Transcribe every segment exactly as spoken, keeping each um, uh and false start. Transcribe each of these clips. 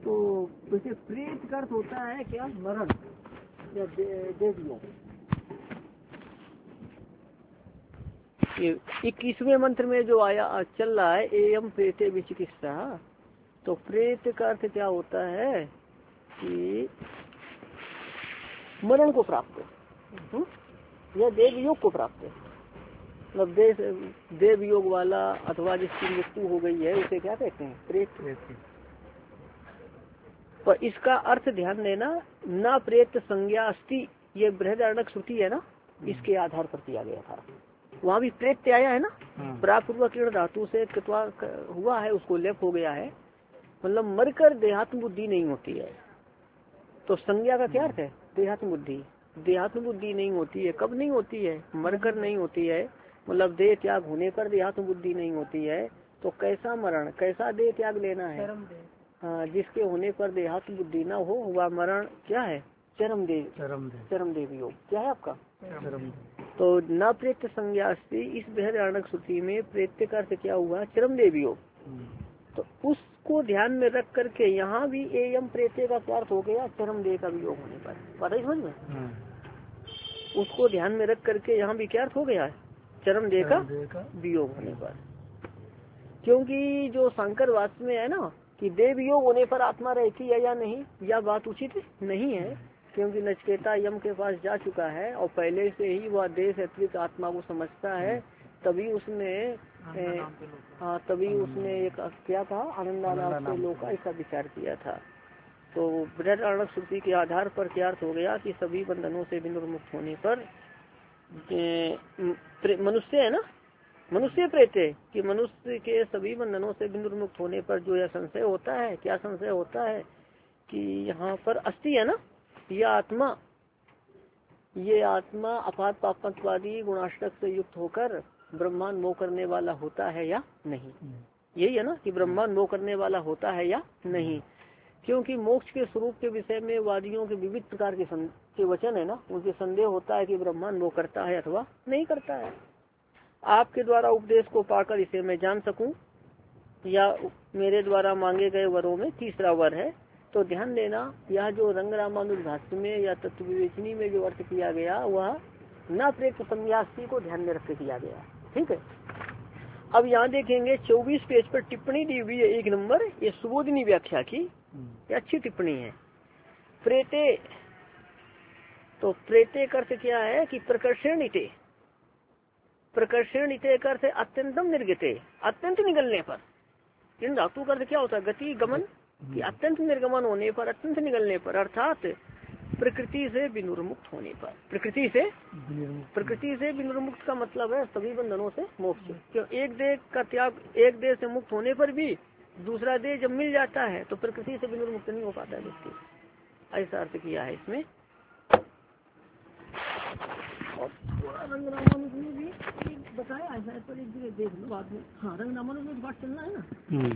तो वैसे प्रेत का अर्थ होता है क्या, मरण या देवियों। इक्कीसवें मंत्र में जो आया चल रहा है एयम प्रेते विचिकित्सा, तो प्रेत का अर्थ क्या होता है कि मरण को प्राप्त या देव योग को प्राप्त, मतलब देव देव योग वाला अथवा जिसकी मृत्यु हो गई है उसे क्या कहते हैं, प्रेत। पर इसका अर्थ ध्यान देना, न प्रेत संज्ञा अस्ति, ये बृहदारण्यक श्रुति है ना, इसके आधार पर किया गया था। वहाँ भी प्रेत आया है ना, प्रापूर्व किरण धातु से कृत्वा हुआ है, उसको लेप हो गया है, मतलब मरकर देहात्म बुद्धि नहीं होती है। तो संज्ञा का क्या अर्थ है, देहात्म बुद्धि। देहात्म बुद्धि नहीं होती है, कब नहीं होती है, मरकर नहीं होती है, मतलब देह त्याग होने पर देहात्म बुद्धि नहीं होती है। तो कैसा मरण, कैसा देह त्याग लेना है, हाँ, जिसके होने पर देहात्म बुद्धि न हो, वह मरण क्या है, चरम देव, चरम देव योग। क्या है आपका चरम। तो न प्रेत संज्ञा अस्ति, इस बृहदारण्यक श्रुति में प्रेत का अर्थ क्या हुआ, चरम देव योग। तो उसको ध्यान में रख करके यहाँ भी एयम प्रेते का क्या अर्थ हो गया, चरम देह का वियोग होने पर। पता ही समझ में, उसको ध्यान में रख करके यहाँ भी क्या अर्थ हो गया, चरम देह का वियोग होने पर। क्योंकि जो शंकर वास्तव में है ना कि देव योग होने पर आत्मा रहती है या नहीं, यह बात उचित नहीं है। क्योंकि नचिकेता यम के पास जा चुका है और पहले से ही वह देह से अतिरिक्त आत्मा को समझता है, तभी उसने हाँ तभी उसने एक क्या कहा, आनंदानाम से लोक का ऐसा विचार किया था। तो बृहदारण्यक श्रुति के आधार पर क्या अर्थ हो गया कि सभी बंधनों से विनिर्मुक्त होने पर मनुष्य है ना, मनुष्य प्रेते कि मनुष्य के सभी बंधनों से विनिर्मुक्त होने पर जो यह संशय होता है, क्या संशय होता है कि यहाँ पर अस्थि है ना, यह आत्मा ये आत्मा अपात पापत्वादी गुणाष्टक से युक्त होकर ब्रह्मांड मोह करने वाला होता है या नहीं। यही है ना कि ब्रह्मांड मोह करने वाला होता है या नहीं। क्योंकि मोक्ष के स्वरूप के विषय में वादियों के विविध प्रकार के, के वचन है ना, उनके संदेह होता है कि ब्रह्मांड मोह करता है अथवा नहीं करता है। आपके द्वारा उपदेश को पाकर इसे मैं जान सकूं, या मेरे द्वारा मांगे गए वरों में तीसरा वर है। तो ध्यान देना, यह जो रंग रामानुज भाष्य में या तत्व विवेचनी में जो अर्थ किया गया वह न प्रेत संन्यासी को ध्यान में रख के किया गया। ठीक है, अब यहाँ देखेंगे चौबीस पेज पर टिप्पणी दी हुई है, एक नंबर, ये सुबोधिनी व्याख्या की, ये अच्छी टिप्पणी है। प्रेते, तो प्रेते का अर्थ क्या है कि प्रकर्षण इते, प्रकर्षण इते का अर्थ अत्यंतम निर्गते, अत्यंत निगलने पर। इन धातु का अर्थ क्या होता है, गति गमन, कि अत्यंत निर्गमन होने पर, अत्यंत निगलने पर, अर्थात प्रकृति से विनिर्मुक्त होने पर। प्रकृति से प्रकृति से विनिर्मुक्त का मतलब है सभी बंधनों से मोक्ष। क्यों, एक देह का त्याग, एक देह से मुक्त होने पर भी दूसरा देह जब मिल जाता है तो प्रकृति से विनिर्मुक्त नहीं हो पाता है व्यक्ति, ऐसा अर्थ किया है इसमें। और रंग रामानुज ने भी बताया है, इस पर एक जगह देख लो बाद में। हाँ, रंग रामानुज में बात चलना है ना।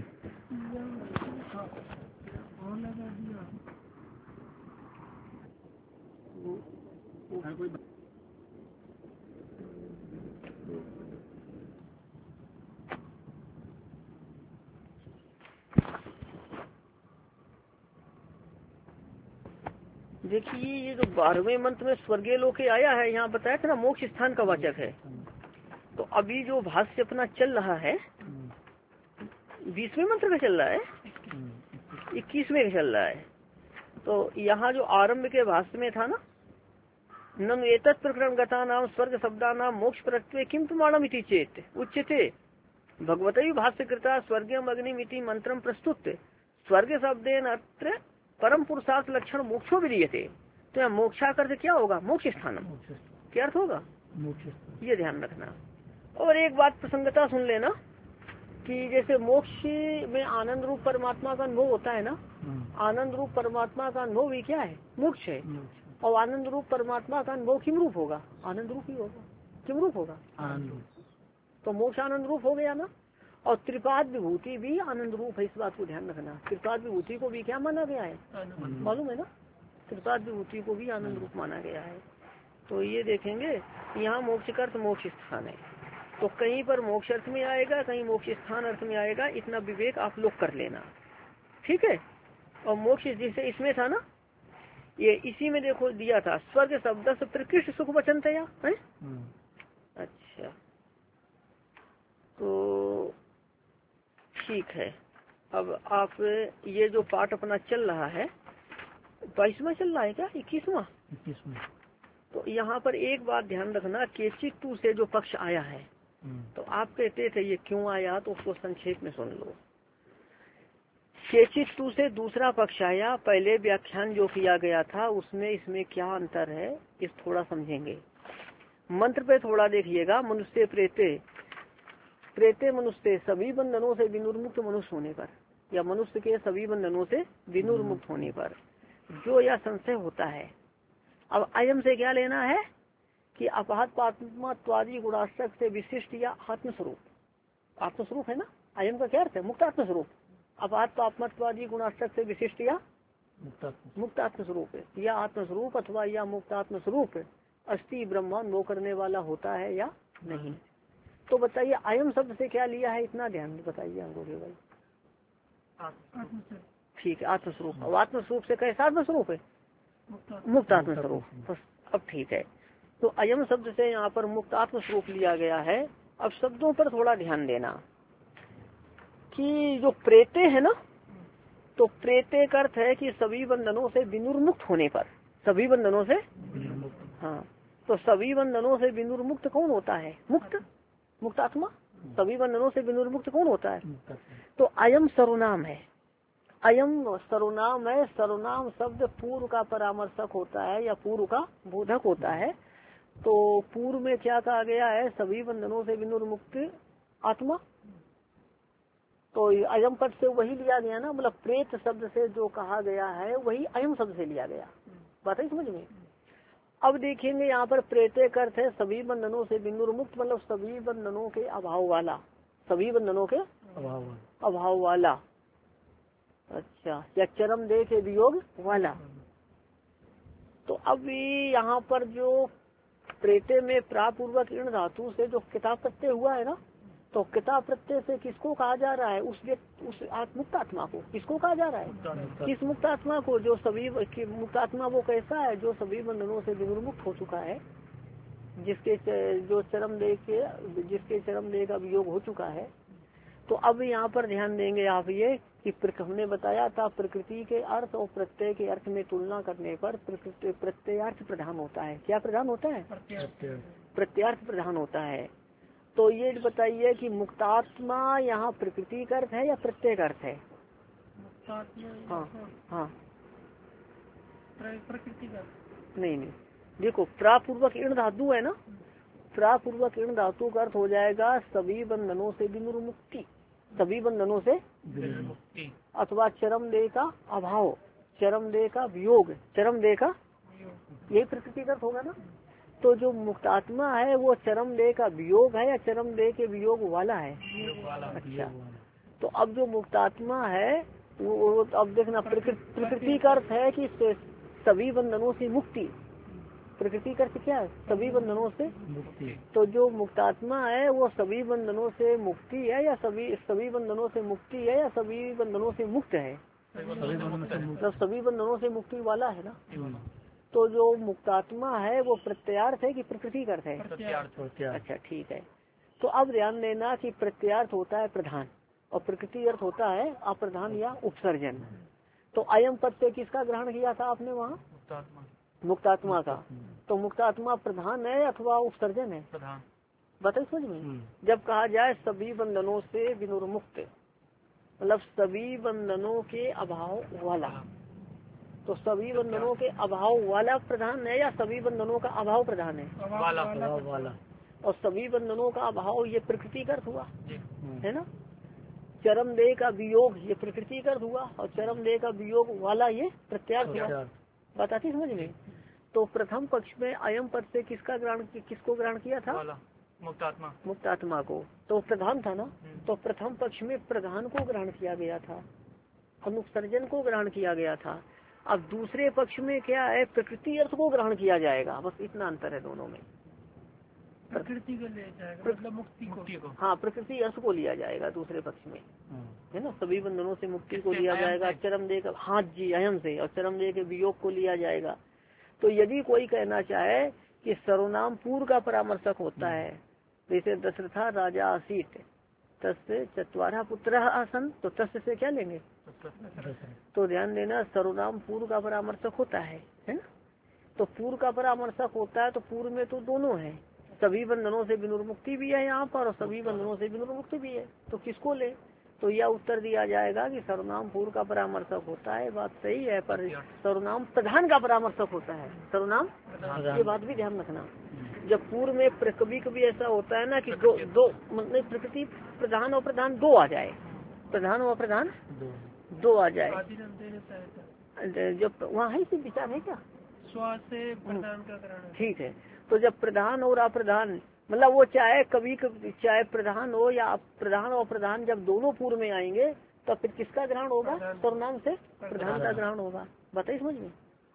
देखिए ये जो बारहवें मंत्र में स्वर्गीय लोके आया है, यहाँ बताया था ना मोक्ष स्थान का वाचक है। तो अभी जो भाष्य अपना चल रहा है बीसवें मंत्र का चल रहा है, इक्कीसवें का चल रहा है। तो यहाँ जो आरंभ के भाष्य में था ना, ननु एतत् प्रकरण गता नाम स्वर्ग शब्दा नाम मोक्ष प्रत्यय किम प्रमाणम इति चेत उच्यते भगवती भाष्य कृता स्वर्गम अग्निमिति मंत्रम प्रस्तुत स्वर्ग शब्देन अत्र परम पुरुषार्थ लक्षण मोक्षो विधीयते। तो यहाँ मोक्षा करते क्या होगा, मोक्ष स्थानम, क्या अर्थ होगा, ये ध्यान रखना। और एक बात प्रसंगता सुन लेना कि जैसे मोक्ष में आनंद रूप परमात्मा का अनुभव होता है ना, आनंद रूप परमात्मा का अनुभव भी क्या है, मोक्ष है। और आनंद रूप परमात्मा का अनुभव किम रूप होगा, आनंद रूप ही होगा। किम रूप होगा, आनंद रूप। तो मोक्ष आनंद रूप हो गया ना। और त्रिपाद विभूति भी आनंद रूप है, इस बात को ध्यान रखना। त्रिपाद विभूति को भी क्या माना गया है, मालूम है ना, त्रिपाद विभूति को भी आनंद रूप माना गया है। तो ये देखेंगे यहाँ मोक्ष का अर्थ मोक्ष स्थान है। तो कहीं पर मोक्ष अर्थ में आएगा, कहीं मोक्ष स्थान अर्थ में आएगा, इतना विवेक आप लोग कर लेना। ठीक है, और मोक्ष जिसे इसमें था ना, ये इसी में देखो दिया था, स्वर्ग शब्द से प्रकृष्ट सुख वचनतया है। अच्छा तो ठीक है। अब आप ये जो पाठ अपना चल रहा है, बाईसवा चल रहा है क्या, इक्कीसवा? इक्कीसवा। तो यहाँ पर एक बात ध्यान रखना, केचित टू से जो पक्ष आया है, तो आप कहते थे ये क्यों आया, तो उसको संक्षेप में सुन लो। केचित टू से दूसरा पक्ष आया, पहले व्याख्यान जो किया गया था उसमें इसमें क्या अंतर है इस थोड़ा समझेंगे। मंत्र पे थोड़ा देखिएगा, मनुष्य प्रेते, प्रेते मनुष्य सभी बंधनों से विनुर्मुक्त मनुष्य होने पर, या मनुष्य के सभी बंधनों से विनुर्मुक्त होने पर जो यह संशय होता है। अब अयम से क्या लेना है कि अपहत पात्मात्वादी गुणाश्रक से विशिष्ट या आत्मस्वरूप, आत्मस्वरूप है ना, अयम का क्या अर्थ है, मुक्त आत्मस्वरूप। अपहत पात्मात्वादी गुणाश्रक से विशिष्ट या मुक्त आत्मस्वरूप है, या आत्मस्वरूप अथवा या मुक्त आत्मस्वरूप अस्थि ब्रह्मांड वो करने वाला होता है या नहीं। तो बताइए अयम शब्द से क्या लिया है, इतना ध्यान बताइए हमको भाई। ठीक है, आत्मस्वरूप। अब आत्मस्वरूप से कैसा आत्मस्वरूप है, मुक्त आत्मस्वरूप। तो अब ठीक है, तो अयम शब्द से यहाँ पर मुक्त आत्मस्वरूप लिया गया है। अब शब्दों पर थोड़ा ध्यान देना कि जो प्रेते है ना, तो प्रेते का अर्थ है कि सभी बंधनों से विनुर्मुक्त होने पर, सभी बंधनों से, हाँ, तो सभी बंधनों से विनुर्मुक्त कौन होता है, मुक्त, मुक्त आत्मा। सभी बंधनों से विनुर्मुक्त कौन होता है, तो अयम सर्वनाम है, अयम सर्वनाम है। सर्वनाम शब्द पूर्व का परामर्शक होता है या पूर्व का बोधक होता है। तो पूर्व में क्या कहा गया है, सभी बंधनों से विनुर्मुक्त आत्मा, तो अयम पद से वही लिया गया ना, मतलब प्रेत शब्द से जो कहा गया है वही अयम शब्द से लिया गया, बात है समझ में। अब देखेंगे यहाँ पर प्रेते का अर्थ है सभी बंधनों से विनुर्मुक्त, मतलब सभी बंधनों के अभाव वाला, सभी बंधनों के अभाव अभाव वाला, अच्छा, या चरम देह के वियोग वाला। तो अब यहाँ पर जो प्रेते में प्रापूर्वक ऋण धातु से जो किताब प्रत्यय हुआ है ना, तो किताब प्रत्यय से किसको कहा जा रहा है, उस उस मुक्त आत्मा को किसको कहा जा रहा है, किस मुक्त आत्मा को, जो सभी मुक्त आत्मा वो कैसा है, जो सभी बंधनों से विमुक्त हो चुका है, जिसके जो चरम देह के जिसके चरम देह का वियोग हो चुका है। तो अब यहाँ पर ध्यान देंगे आप ये कि हमने बताया था प्रकृति के अर्थ और प्रत्यय के अर्थ में तुलना करने पर प्रत्ययार्थ प्रधान होता है। क्या प्रधान होता है, प्रत्यार्थ प्रधान होता है। तो ये बताइए कि मुक्तात्मा यहाँ प्रकृति का अर्थ है या प्रत्यय का अर्थ है, हाँ हाँ प्रकृति का, नहीं नहीं, देखो प्रापूर्वक ऋण धातु है ना, प्रापूर्वक ऋण धातु का अर्थ हो जाएगा सभी बंधनों से विमुक्ति, सभी बंधनों से विमुक्ति, अथवा चरम देह का अभाव, चरम देह का वियोग, चरम देह का, यही प्रकृति का अर्थ होगा ना। तो जो मुक्तात्मा है वो चरम देह का वियोग है या चरम देह के वियोग वाला है, अच्छा। तो अब जो मुक्तात्मा है वो, वो अब देखना प्रकृति का अर्थ है कि सभी बंधनों से मुक्ति, प्रकृति का अर्थ क्या है, सभी बंधनों से मुक्ति। तो जो मुक्तात्मा है वो सभी बंधनों से मुक्ति है या सभी सभी बंधनों से मुक्ति है या सभी बंधनों से मुक्त है, मतलब सभी बंधनों से मुक्ति वाला है ना। तो जो मुक्तात्मा है वो प्रत्यार्थ है कि प्रकृति का अर्थ है, प्रत्यार्थ। अच्छा ठीक है, तो अब ध्यान देना कि प्रत्यार्थ होता है प्रधान और प्रकृति अर्थ होता है अप्रधान या उपसर्जन। तो अयम पद से किसका ग्रहण किया था आपने वहाँ, मुक्तात्मा का। तो मुक्तात्मा प्रधान है अथवा उपसर्जन है, प्रधान, बताइए समझ में। जब कहा जाए सभी बंधनों से विनुर्मुक्त, मतलब सभी बंधनों के अभाव वाला, तो सभी बंधनों के अभाव वाला प्रधान है या सभी बंधनों का अभाव प्रधान है, वाला, वाला। और सभी बंधनों का अभाव ये प्रकृति का अर्थ हुआ है ना। चरम देह का वियोग ये प्रकृति का अर्थ हुआ और चरम देह का वियोग वाला ये प्रत्यार्थ हुआ, बताती समझ में। तो प्रथम पक्ष में अयम पद से किसका ग्रहण, किसको ग्रहण किया था, मुक्तात्मा, मुक्तात्मा को। तो प्रधान था ना, तो प्रथम पक्ष में प्रधान को ग्रहण किया गया था, अनुसर्जन को ग्रहण किया गया था। अब दूसरे पक्ष में क्या है, प्रकृति अर्थ को ग्रहण किया जाएगा, बस इतना अंतर है दोनों में। प्रकृति को ले जाएगा, मतलब मुक्ति को। हाँ, प्रकृति अर्थ को लिया जाएगा दूसरे पक्ष में, है ना। सभी बंधनों से मुक्ति को लिया जाएगा, चरम देह का, हाँ जी, अयम से, और चरम देह के वियोग को लिया जाएगा। तो यदि कोई कहना चाहे कि सर्वनाम पूर्व का परामर्शक होता है, जैसे दशरथा राजा आसीत तस्य चतवारा पुत्र आसन, तो तस्य से क्या लेंगे, तो ध्यान देना सर्वनाम पूर्व का परामर्शक होता है, है ना। तो पूर्व का परामर्शक होता है, तो पूर्व में तो दोनों है, सभी बंधनों से विनुर्मुक्ति भी है यहाँ पर और सभी बंधनों से विनुर्मुक्ति भी है, तो किसको ले। तो यह उत्तर दिया जाएगा कि सर्वनाम पूर्व का परामर्शक होता है, बात सही है, पर सर्वनाम प्रधान का परामर्शक होता है, सर्वनाम, ये बात भी ध्यान रखना। जब पूर्व में कभी कभी ऐसा होता है ना कि दो दो मतलब प्रकृति प्रधान और प्रधान दो आ जाए, प्रधान और प्रधान दो आ जाए, जब वहाँ है इसी विचार है क्या, स्व से प्रधान का ग्रहण, ठीक है। तो जब प्रधान और अप्रधान, मतलब वो चाहे कभी कभी चाहे प्रधान हो या प्रधान और प्रधान, जब दोनों पूर्व में आएंगे तो फिर किसका ग्रहण होगा, सर्वनाम से प्रधान का ग्रहण होगा। बताइए समझ में,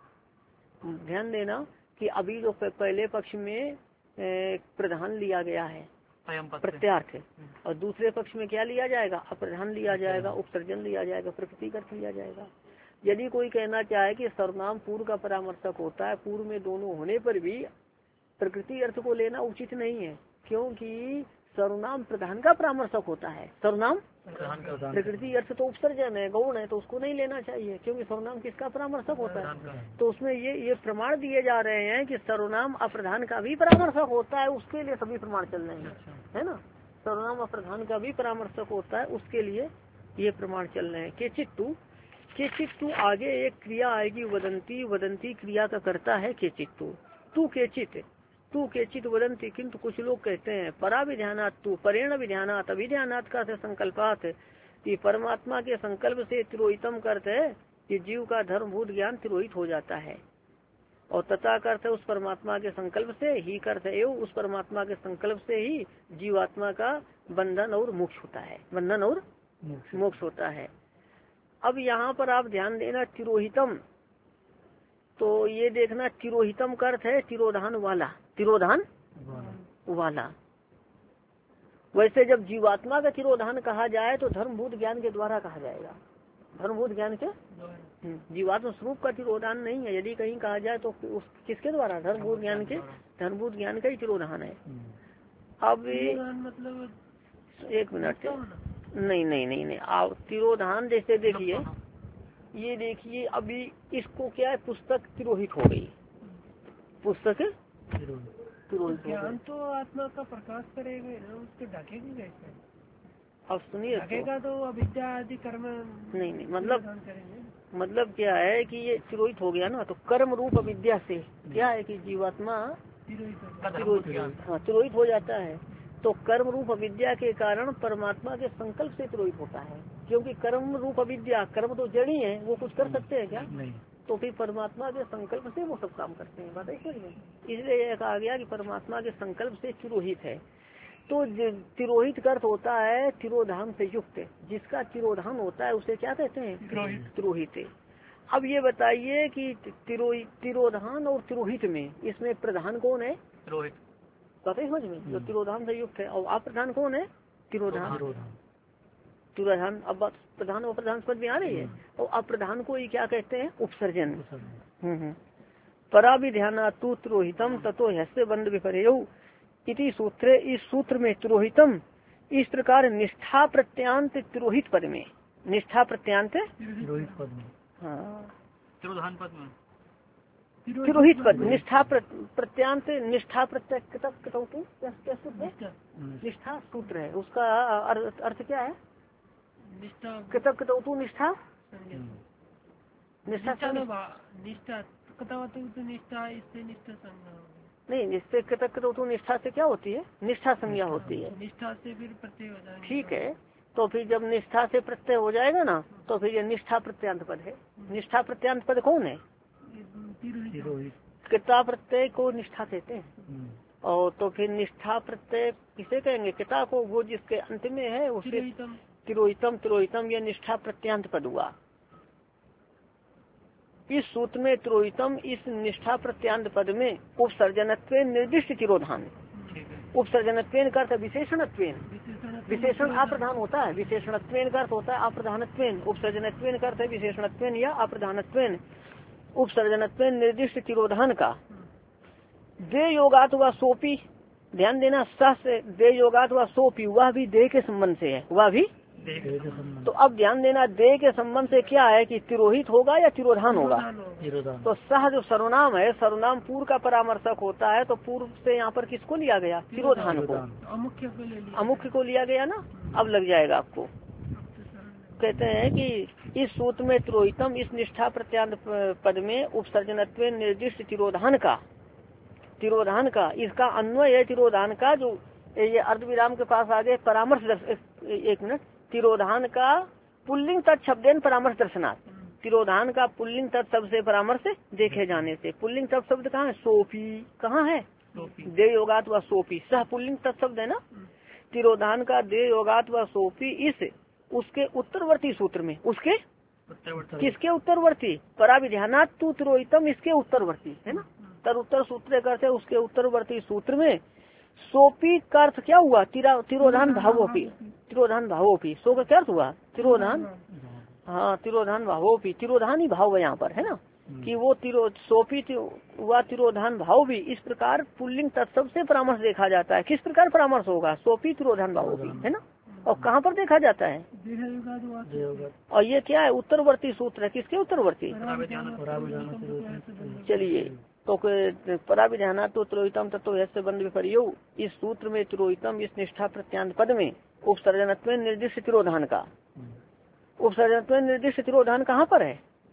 ध्यान देना कि अभी जो पहले पक्ष में प्रधान लिया गया है प्रत्यार्थ, और दूसरे पक्ष में क्या लिया जाएगा, अप्रधान लिया जाएगा, उपसर्जन लिया जाएगा, प्रकृति का अर्थ लिया जाएगा। यदि कोई कहना चाहे कि सर्वनाम पूर्व का परामर्शक होता है, पूर्व में दोनों होने पर भी प्रकृति अर्थ को लेना उचित नहीं है, क्योंकि सर्वनाम प्रधान का परामर्शक होता है, सर्वनाम प्रकृति अर्थ तो उपसर्जन है, गौण है, तो उसको नहीं लेना चाहिए, क्योंकि सर्वनाम किसका परामर्शक होता है। तो उसमें ये ये प्रमाण दिए जा रहे हैं कि सर्वनाम अप्रधान का भी परामर्शक होता है, उसके लिए सभी प्रमाण चल रहे हैं, है ना। सर्वनाम अप्रधान का भी परामर्शक होता है, उसके लिए ये प्रमाण चल रहे हैं। के चित्तु, के चित्तु आगे एक क्रिया आएगी, वदंती, वदंती क्रिया का करता है के चित्तु, तू के चित्त, तू केचित वदंती, किंतु कुछ लोग कहते हैं परा विध्यानात, तू परेण विध्यानात, अभिध्यानात का से संकल्पात, कि परमात्मा के संकल्प से तिरोहितम करते है कि जीव का धर्मभूत ज्ञान तिरोहित हो जाता है, और तथा करते उस परमात्मा के संकल्प से ही करते एवं उस परमात्मा के संकल्प से ही जीवात्मा का बंधन और मोक्ष होता है, बंधन और मोक्ष होता है। अब यहाँ पर आप ध्यान देना, तिरोहितम, तो ये देखना तिरोहितम का अर्थ है तिरोधान वाला, तिरोधान वाला। वैसे जब जीवात्मा का तिरोधान कहा जाए तो धर्मभूत ज्ञान के द्वारा कहा जाएगा, धर्मभूत ज्ञान के, जीवात्मा स्वरूप का तिरोधान नहीं है। यदि कहीं कहा जाए तो उस किसके द्वारा, धर्मभूत ज्ञान के, धर्मभूत ज्ञान का ही तिरोधान है। अब मतलब एक मिनट, नहीं नहीं नहीं नहीं आप तिरोधान जैसे देखिए, ये देखिए अभी इसको क्या है, पुस्तक तिरोहित हो गई, पुस्तक तिरोहित, ज्ञान तो आत्मा का प्रकाश करेगा ना, उसको ढकेगी कैसे। अब सुनिए, ढकेगा तो अविद्या आदि कर्म नहीं नहीं मतलब मतलब क्या है कि ये तिरोहित हो गया ना, तो कर्म रूप अविद्या से क्या है कि जीवात्मा तिरोहित, हाँ तिरोहित हो जाता है। तो कर्म रूप अविद्या के कारण परमात्मा के संकल्प से तिरोहित होता है, क्योंकि कर्म रूप अविद्या, कर्म तो जड़ ही है, वो कुछ कर सकते हैं क्या, नहीं। तो फिर परमात्मा के संकल्प से वो सब काम करते हैं, बात है। इसलिए यह कहा गया कि परमात्मा के संकल्प से तिरोहित है। तो तिरोहित का अर्थ होता है तिरोधान से युक्त, जिसका तिरोधान होता है उसे क्या कहते हैं, तिरोहित। अब ये बताइए कि तिरोधान और तिरोहित में इसमें प्रधान कौन है, तिरोहित, पता ही समझ में, जो तिरोधान से युक्त है। और अप्रधान कौन है, तिरोधान, तिरोधान। अब प्रधान और प्रधान समझ में आ रही है। और अप्रधान को ही क्या कहते हैं, उपसर्जन। हम्म परा विध्याना तू तिरोहितम ततो हस्य बंध विपर्यौ इति सूत्रे, इस सूत्र में तिरोहितम इस प्रकार निष्ठा प्रत्यांत तिरोहित पद में, निष्ठा प्रत्यांत तिरोहित पद में, हाँ तिरोधान पद में तिरोहित पद, निष्ठा प्रत्यांत, निष्ठा प्रत्यय निष्ठा सूत्र है, उसका अर्थ क्या है, कृतक कतौतु निष्ठा, निष्ठा निष्ठा निष्ठा इससे निष्ठा संज्ञा नहीं, जिससे कृतक कतौतु निष्ठा से क्या होती है, निष्ठा संज्ञा होती है, निष्ठा से फिर प्रत्यय हो जाएगा, ठीक है। तो फिर जब निष्ठा से प्रत्यय हो जाएगा ना, तो फिर ये निष्ठा प्रत्यांत पद है। निष्ठा प्रत्यांत पद कौन है, कृता प्रत्यय को निष्ठा कहते हैं। और तो फिर निष्ठा प्रत्यय किसे कहेंगे, कृता को, वो जिसके अंत में है उसे तिरोहितम, तिरोहितम ये निष्ठा प्रत्यांत पद हुआ। इस सूत्र में तिरोहितम इस निष्ठा प्रत्यांत पद में उपसर्जनत्व निर्दिष्ट तिरोधान, उपसर्जनत्वेन का अर्थ विशेषणत्वेन, विशेषण अप्रधान होता है, विशेषणत्वेन का अर्थ होता है अप्रधानत्वेन, उपसर्जनत्वेन का अर्थ है विशेषणत्वेन या अप्रधानत्वेन। उपसर्जनत्वेन निर्दिष्ट तिरोधान का दे योगात व सोपी, ध्यान देना, स से दे योगात व सोपी, वह भी देह के संबंध से है, वह भी। तो अब ध्यान देना, देह के संबंध से क्या है कि तिरोहित होगा या तिरोधान होगा। तो सह जो सर्वनाम है, सर्वनाम पूर्व का परामर्शक होता है, तो पूर्व से यहाँ पर किसको लिया गया, तिरोधान को, अमुख्य को ले लिया, अमुख्य को लिया गया ना। अब लग जाएगा आपको। कहते हैं कि इस सूत्र में तिरोहितम, इस निष्ठा प्रत्यांत पद में उपसर्जनत्व निर्दिष्ट तिरोधान का, तिरोधान का इसका अन्वय है, तिरोधान का जो ये अर्धविराम के पास आगे परामर्श दर्श, एक मिनट, तिरोधान का पुल्लिंग तत्शब्देन परामर्श दर्शनार्थ, तिरोधान का पुल्लिंग तत्शब्द से परामर्श देखे जाने से। पुल्लिंग तत्शब्द कहाँ है, सोपी, कहाँ है, दे योगात व सोपी, सह पुल्लिंग तत्शब्द है ना। तिरोधान का दे योगात व सोपी इस उसके उत्तरवर्ती सूत्र में, उसके किसके उत्तरवर्ती, पराविधानात् तु तिरोहितम, इसके उत्तरवर्ती है ना, तर उत्तर सूत्र करते उसके उत्तरवर्ती सूत्र में सोपी का अर्थ क्या हुआ, तिरा तिरोधान भावोपी, तिरोधान भावोपी, सो का क्या अर्थ हुआ, तिरोधान, हाँ तिरोधान भावोपी, तिरोधान ही भाव है यहाँ पर है ना, कि वो तिरो सोपी हुआ तिरोधान भाव भी। इस प्रकार पुल्लिंग तत्सव से परामर्श देखा जाता है। किस प्रकार परामर्श होगा, सोपी तिरोधान भावोपी है ना। और कहाँ पर देखा जाता है, और ये क्या है, उत्तरवर्ती सूत्र है, किसके उत्तरवर्ती, चलिए तो पराविधाना तो तिरोहितम तत्व से बंद विपर्यो, इस सूत्र में तिरोहितम इस निष्ठा प्रत्यांत पद में उपसर्जनत्व निर्दिष्ट तिरोधान का, उपसर्जनत्व निर्दिष्ट तिरोधान कहाँ पर है,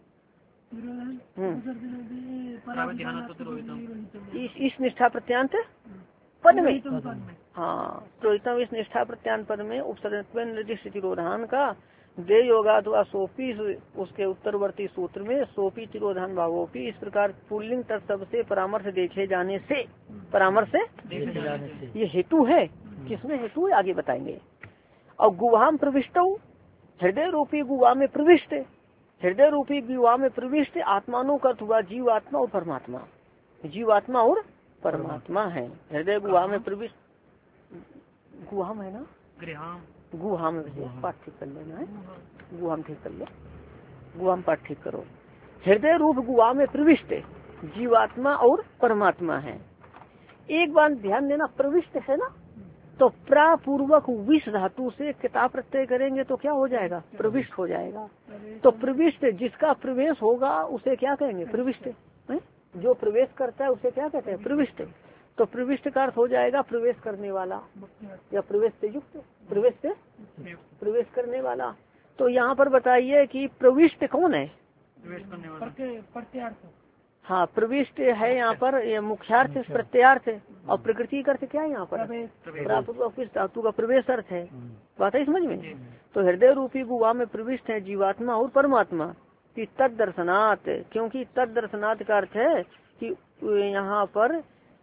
इस इस निष्ठा प्रत्यांत पद में, हाँ तिरोहितम इस निष्ठा प्रत्यांत पद में उपसर्जनत्व निर्दिष्ट तिरोधान का दे योगात व सोपी, उसके उत्तरवर्ती सूत्र में सोपी तिरोधान भावोपी, इस प्रकार पुल्लिंग तत्सव से परामर्श देखे जाने से, परामर्श से ये हेतु है, किसमें हेतु है आगे बताएंगे। और गुवाम प्रविष्ट, हृदय रूपी गुवा में प्रविष्ट, हृदय रूपी गुवा में प्रविष्ट आत्मानों का हुआ जीवात्मा और परमात्मा, जीवात्मा और परमात्मा है। हृदय गुहा में प्रविष्ट, गुहाम है ना, गुहाम पाठ ठीक कर लेना है, गुहाम ठीक कर लो, गुहाम पाठ ठीक करो। हृदय रूप गुहा में प्रविष्ट जीवात्मा और परमात्मा है। एक बात ध्यान देना, प्रविष्ट है ना, तो प्रापूर्वक विष धातु से किताब प्रत्यय करेंगे तो क्या हो जाएगा, प्रविष्ट हो जाएगा। तो प्रविष्ट जिसका प्रवेश होगा उसे क्या कहेंगे, प्रविष्ट है। जो प्रवेश करता है उसे क्या कहते हैं, प्रविष्ट। तो प्रविष्ट का अर्थ हो जाएगा प्रवेश करने वाला या प्रवेश से युक्त, प्रवेश से प्रवेश करने वाला। तो यहाँ पर बताइए कि प्रविष्ट कौन है, प्रत्यार्थ, हाँ प्रविष्ट है यहाँ पर मुख्यार्थ प्रत्यार्थ, और प्रकृति का अर्थ क्या है यहाँ पर, प्रापूर्वक धातु का प्रवेश अर्थ है। बात है समझ में। तो हृदय रूपी गुहा में प्रविष्ट है जीवात्मा और परमात्मा कि तद दर्शनात्, क्योंकि तद दर्शनात् का अर्थ है कि यहाँ पर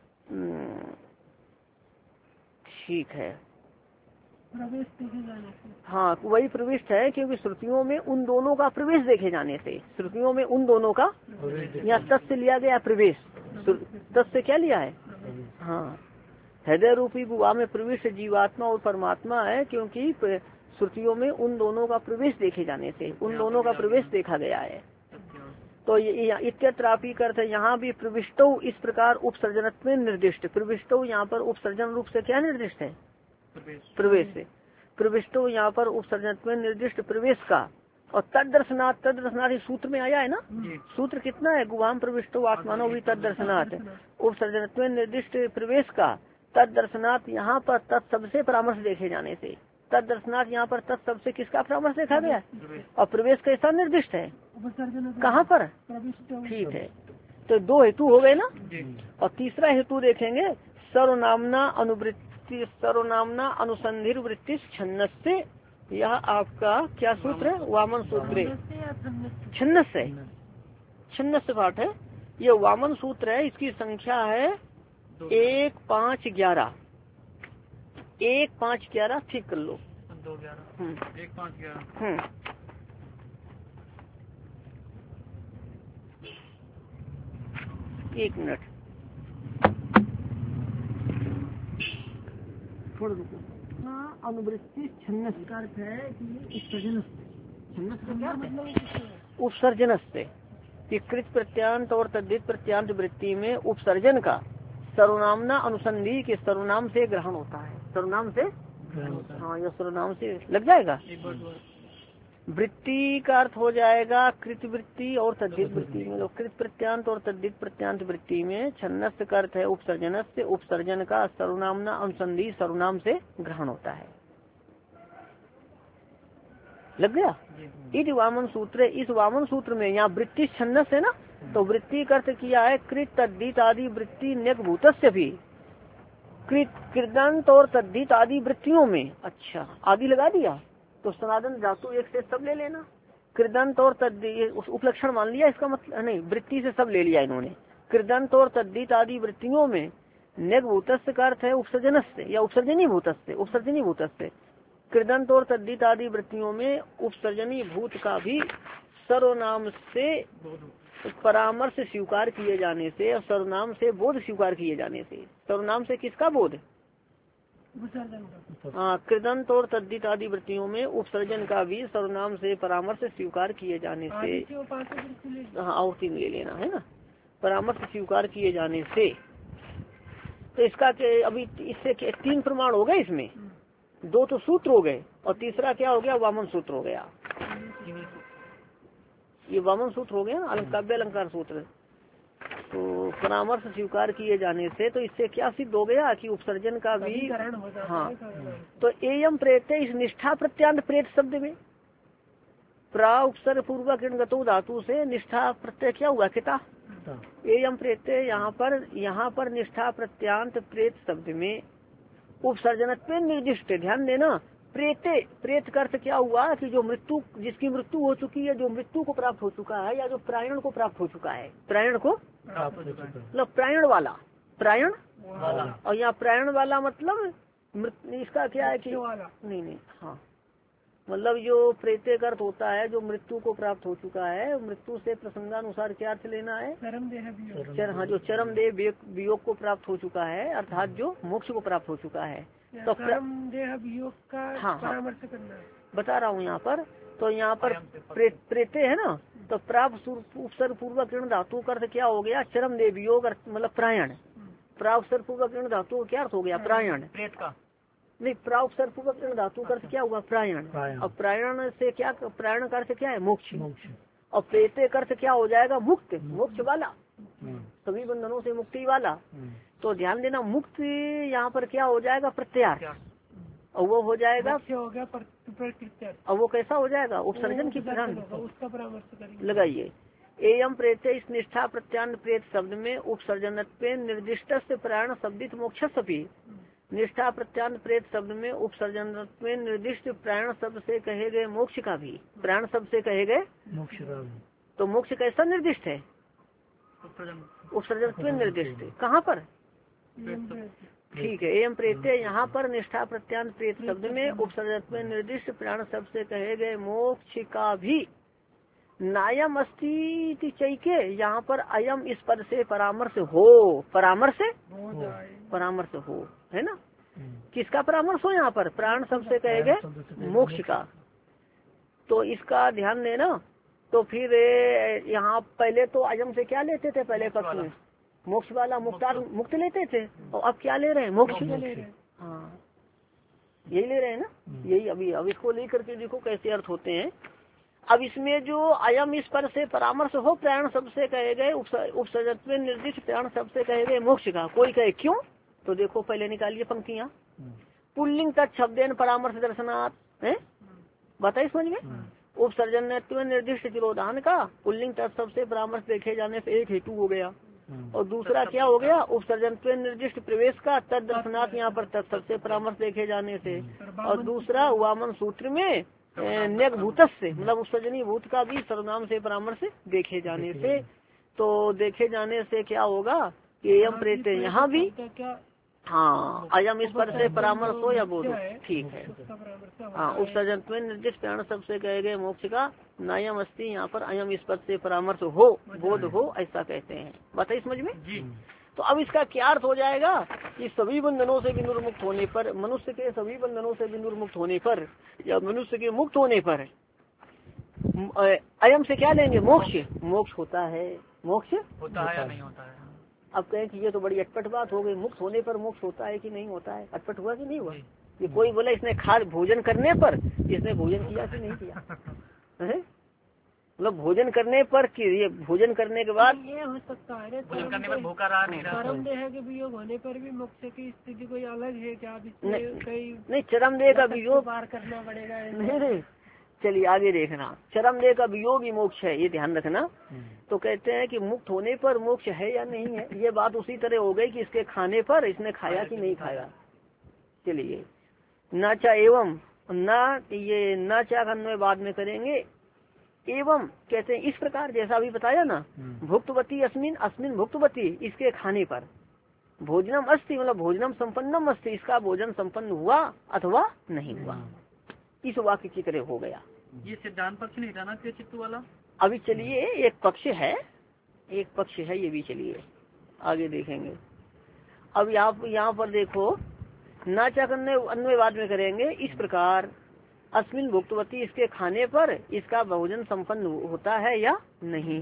ठीक है, प्रवेश देखे जाने से, हाँ वही प्रविष्ट है, क्योंकि श्रुतियों में उन दोनों का प्रवेश देखे जाने से, श्रुतियों में उन दोनों का, यहाँ तत् से लिया गया प्रवेश, तत् से क्या लिया है, हाँ हृदय रूपी गुहा में प्रविष्ट जीवात्मा और परमात्मा है, क्योंकि श्रुतियों में उन दोनों का प्रवेश देखे जाने से, उन दोनों का प्रवेश देखा गया है। तो इत्यत्रापि अर्थ है यहाँ भी प्रविष्टो, इस प्रकार उपसर्जनत्व निर्दिष्ट, प्रविष्टो यहाँ पर उपसर्जन रूप से क्या निर्दिष्ट है, प्रवेश से, प्रविष्टो यहाँ पर उपसर्जनत्व निर्दिष्ट प्रवेश का। और तद दर्शनाथ, तद दर्शनाथ सूत्र में आया है ना, सूत्र कितना है, गुवाम प्रविष्टो आत्मानो भी तद दर्शनाथ, उपसर्जनत्व निर्दिष्ट प्रवेश का। तद दर्शनाथ यहाँ पर तत्शब्द से परामर्श देखे जाने से, तद दर्शनाथ यहाँ पर तत्शब्द से किसका परामर्श देखा गया, और प्रवेश कैसा निर्दिष्ट है, कहाँ पर, ठीक है। तो दो हेतु हो गए ना। और तीसरा हेतु देखेंगे, सर्वनामना अनुवृत्ति, सर्वनामना अनुसंधिर वृत्ति छन्नस से, यह आपका क्या सूत्र है, वामन सूत्र है, छन्नस है, छन्नस पाठ है, यह वामन सूत्र है। इसकी संख्या है एक पाँच ग्यारह, एक पाँच ग्यारह ठीक कर लो, दो ग्यारह एक पाँच ग्यारह। हम्म एक मिनट, छोड़ दो। हाँ, अनुवृत्ति छन्नस का अर्थ है कि उत्सर्जन। छन्नस का क्या मतलब? उपसर्जन से कि कृत प्रत्यांत और तद्धित प्रत्यांत वृत्ति में उपसर्जन का सर्वनामना अनुसंधि के सर्वनाम से ग्रहण होता है। सर्वनाम से, हाँ, यह सर्वनाम से लग जाएगा। वृत्ति का अर्थ हो जाएगा कृत वृत्ति और तद्धित वृत्ति में। कृत प्रत्यांत और तद्धित प्रत्यांत वृत्ति में छन्नस का अर्थ है उपसर्जन से, उपसर्जन का सर्वनामना अनुसंधि सर्वनाम से ग्रहण होता है। लग गया। इस वामन सूत्र, इस वामन सूत्र में यहाँ वृत्ति छन्नस है ना, तो वृत्ति का अर्थ किया है कृत तद्धित आदि वृत्ति न्यगभूतस्य भी। कृत कृदंत और तद्धित आदि वृत्तियों में, अच्छा आदि लगा दिया तो सनातन धातु एक से सब ले लेना। कृदंत और तद्धित उपलक्षण मान लिया, इसका मतलब नहीं, वृत्ति से सब ले लिया इन्होंने। कृदंत और तद्धित आदि वृत्तियों में न्यगभूतस्य का अर्थ है उपसर्जन से या उपसर्जनी भूतस्य, उपसर्जनी भूतस्य। कृदंत और तद्धित आदि वृत्तियों में उपसर्जनी भूत का भी सर्वनाम से परामर्श स्वीकार किए जाने से और सर्वनाम से बोध स्वीकार किए जाने से। सर्वनाम से किसका बोध? हाँ, कृदंत और तद्धित आदि वृत्तियों में उपसर्जन का भी सर्वनाम से परामर्श स्वीकार किए जाने से, हाँ और तीन ले लेना है ना, परामर्श स्वीकार किए जाने से। तो इसका के अभी इससे तीन प्रमाण हो गए, इसमें दो तो सूत्र हो गए और तीसरा क्या हो गया? वामन सूत्र हो गया। ये वामन सूत्र हो गया ना, अलंकाव्य अलंकार सूत्र। तो परामर्श स्वीकार किए जाने से, तो इससे क्या सिद्ध हो गया कि उपसर्जन का भी, हाँ, तो एयम प्रेते, इस निष्ठा प्रत्यांत प्रेत शब्द में प्रा उपसर्ग पूर्वक गतो धातु से निष्ठा प्रत्यय क्या हुआ? किता। एयम प्रेते, यहाँ पर यहाँ पर निष्ठा प्रत्यांत प्रेत शब्द में उपसर्जनत्व निर्दिष्ट। ध्यान देना, प्रेते, प्रेत का अर्थ क्या हुआ कि जो मृत्यु, जिसकी मृत्यु हो चुकी है, जो मृत्यु को प्राप्त हो चुका है या जो प्रायण को प्राप्त हो चुका है, प्रायण को मतलब प्रायण वाला, प्रायण वाला। और यहाँ प्रायण वाला मतलब इसका क्या है कि नहीं नहीं हाँ, मतलब जो प्रेते का अर्थ होता है जो मृत्यु को प्राप्त हो चुका है। मृत्यु से प्रसंगानुसार क्या अर्थ लेना है? चरम देह, हाँ, जो चरम देह वियोग को प्राप्त हो चुका है, अर्थात जो मोक्ष को प्राप्त हो चुका है। तो चरम देह वियोग का हाँ परामर्श करना है, बता रहा हूँ यहाँ पर। तो यहाँ पर प्रे, प्रेते है ना, तो प्राप्त उपसर्ग पूर्वक ऋण धातु का अर्थ क्या हो गया? चरम देह वियोग, मतलब प्रायण। प्राप्त उपसर्ग पूर्वक ऋण धातु क्या अर्थ हो गया? प्रायण। प्रेत का नहीं, प्राउपसर्ग पूर्वक ऋण धातु का अर्थ क्या हुआ? प्रायण। और प्रायण से क्या, प्रायण का अर्थ क्या है? मोक्ष। और प्रेते का अर्थ क्या हो जाएगा? मुक्त, मोक्ष वाला, सभी बंधनों से मुक्ति वाला। तो ध्यान देना, मुक्त यहाँ पर क्या हो जाएगा? प्रत्यार्थ। और वो हो जाएगा, हो गया प्रत्यार्थ। और वो कैसा हो जाएगा? उपसर्जन की प्रधान। उसका परामर्श लगाइए, एयम प्रेते, इस निष्ठा प्रत्यांत प्रेत शब्द में उपसर्जनत्व निर्दिष्ट से प्रायण शब्दित मोक्ष सभी। निष्ठा प्रत्यांत प्रेत शब्द में उपसर्जन में निर्दिष्ट प्राण शब्द से कहे गए मोक्ष का भी, प्राण शब्द से कहे गए मोक्ष का भी। तो मोक्ष कैसा निर्दिष्ट है? उपसर्जन में निर्दिष्ट। कहाँ पर? ठीक है, एवं प्रेते, यहाँ पर निष्ठा प्रत्यांत प्रेत शब्द में उपसर्जन में निर्दिष्ट प्राण शब्द से कहे गए मोक्ष का भी। नायम अस्ति चैके, यहाँ पर अयम इस पद से परामर्श हो, परामर्श परामर्श हो, है ना। किसका परामर्श हो? यहाँ पर प्राण शब्द से कहेंगे मोक्ष का। तो इसका ध्यान देना। तो फिर यहाँ पहले तो अयम से क्या लेते थे? पहले पक्ष में मोक्ष वाला, मुक्तार, मुक्त लेते थे। और अब क्या ले रहे हैं? मोक्ष ले रहे हैं। हाँ, यही ले रहे हैं ना, यही। अभी अब इसको लेकर के देखो कैसे अर्थ होते हैं। अब इसमें जो अयम इस पर से परामर्श हो प्राण शब्द से कहे गए उपसर्जत्व निर्दिष्ट प्राण शब्द से कहे गए मोक्ष का। कोई कहे क्यों? तो देखो पहले निकालिए पंक्तियाँ। पुल्लिंग तत्शब्देन परामर्श दर्शनात् है, बताइए समझ में। उपसर्जनत्व निर्दिष्ट तिरोधान का पुल्लिंग तत्शब्द से परामर्श देखे जाने से एक हेतु हो गया। और दूसरा क्या हो गया? उपसर्जनत्व निर्दिष्ट प्रवेश का तद दर्शनात्, यहाँ पर तत्शब्द से परामर्श देखे जाने से। और दूसरा वामन सूत्र में नेक भूत से, मतलब उपसर्जनी भूत का भी सर्वनाम से परामर्श देखे जाने से। तो देखे जाने से क्या होगा कि एयम प्रेते, यहाँ भी हाँ अयम इस पर से परामर्श हो या बोधो, ठीक है। हाँ, उपसर्जन में निर्दिष्ट प्राण शब्द से कहे गए मोक्ष का नायम अस्ति, यहाँ पर अयम इस पर से परामर्श हो, बोध हो, ऐसा कहते हैं। बताइए समझ में। तो अब इसका क्या अर्थ हो जाएगा कि सभी बंधनों से विनिर्मुक्त होने पर, मनुष्य के सभी बंधनों से विनिर्मुक्त होने पर या मनुष्य के मुक्त होने पर अयम से क्या लेंगे, मोक्ष मोक्ष होता है, मोक्ष होता है या नहीं होता है। अब कहें कि ये तो बड़ी अटपट बात हो गई, मुक्त होने पर मोक्ष होता है कि नहीं होता है, अटपट हुआ कि नहीं हुआ। ये कोई बोला इसने खा भोजन करने पर, इसने भोजन किया कि नहीं किया, मतलब भोजन करने पर कि ये भोजन करने के बाद ये हो सकता है भोजन करने पर भूखा रहा नहीं रहा, चरम देह के वियोग होने पर भी मोक्ष की स्थिति कोई अलग है क्या, कई नहीं चरम देह का वियोग पार करना पड़ेगा, नहीं नहीं। चलिए आगे देखना, चरम देह का वियोग ही मोक्ष है, ये ध्यान रखना। तो कहते हैं कि मुक्त होने पर मोक्ष है या नहीं है, ये बात उसी तरह हो गई कि इसके खाने पर इसने खाया कि नहीं खाया। चलिए न चा एवं न, ये न चा का अन्वय बाद में करेंगे, एवं कहते हैं इस प्रकार जैसा अभी बताया ना, भुक्तवती अस्मिन अस्मिन भुक्तवती, इसके खाने पर भोजनम अस्ति मतलब भोजनम संपन्नम अस्ति, इसका भोजन संपन्न हुआ अथवा नहीं हुआ, इस वाक्य की तरह हो गया। ये सिद्धांत पक्ष नहीं था ना चित्त वाला। अभी चलिए एक पक्ष है, एक पक्ष है ये भी, चलिए आगे देखेंगे। अब यहाँ यहाँ पर देखो नाचा करने अन्वयवाद में करेंगे, इस प्रकार अस्मिन भुक्तवती, इसके खाने पर इसका भोजन संपन्न होता है या नहीं,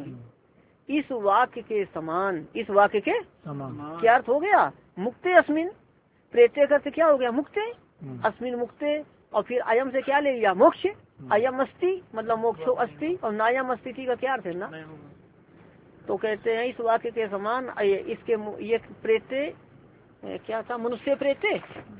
इस वाक्य के समान, इस वाक्य के समान क्या अर्थ हो गया, मुक्ते अस्मिन, प्रेत्य का अर्थ क्या हो गया, मुक्ते अस्मिन मुक्ते, और फिर अयम से क्या ले लिया, मोक्ष, अयम अस्ति मतलब मोक्षो अस्ति, और नायम अस्तिति का क्या अर्थ है ना। तो कहते हैं इस वाक्य के समान इसके ये प्रेते क्या था, मनुष्य प्रेते,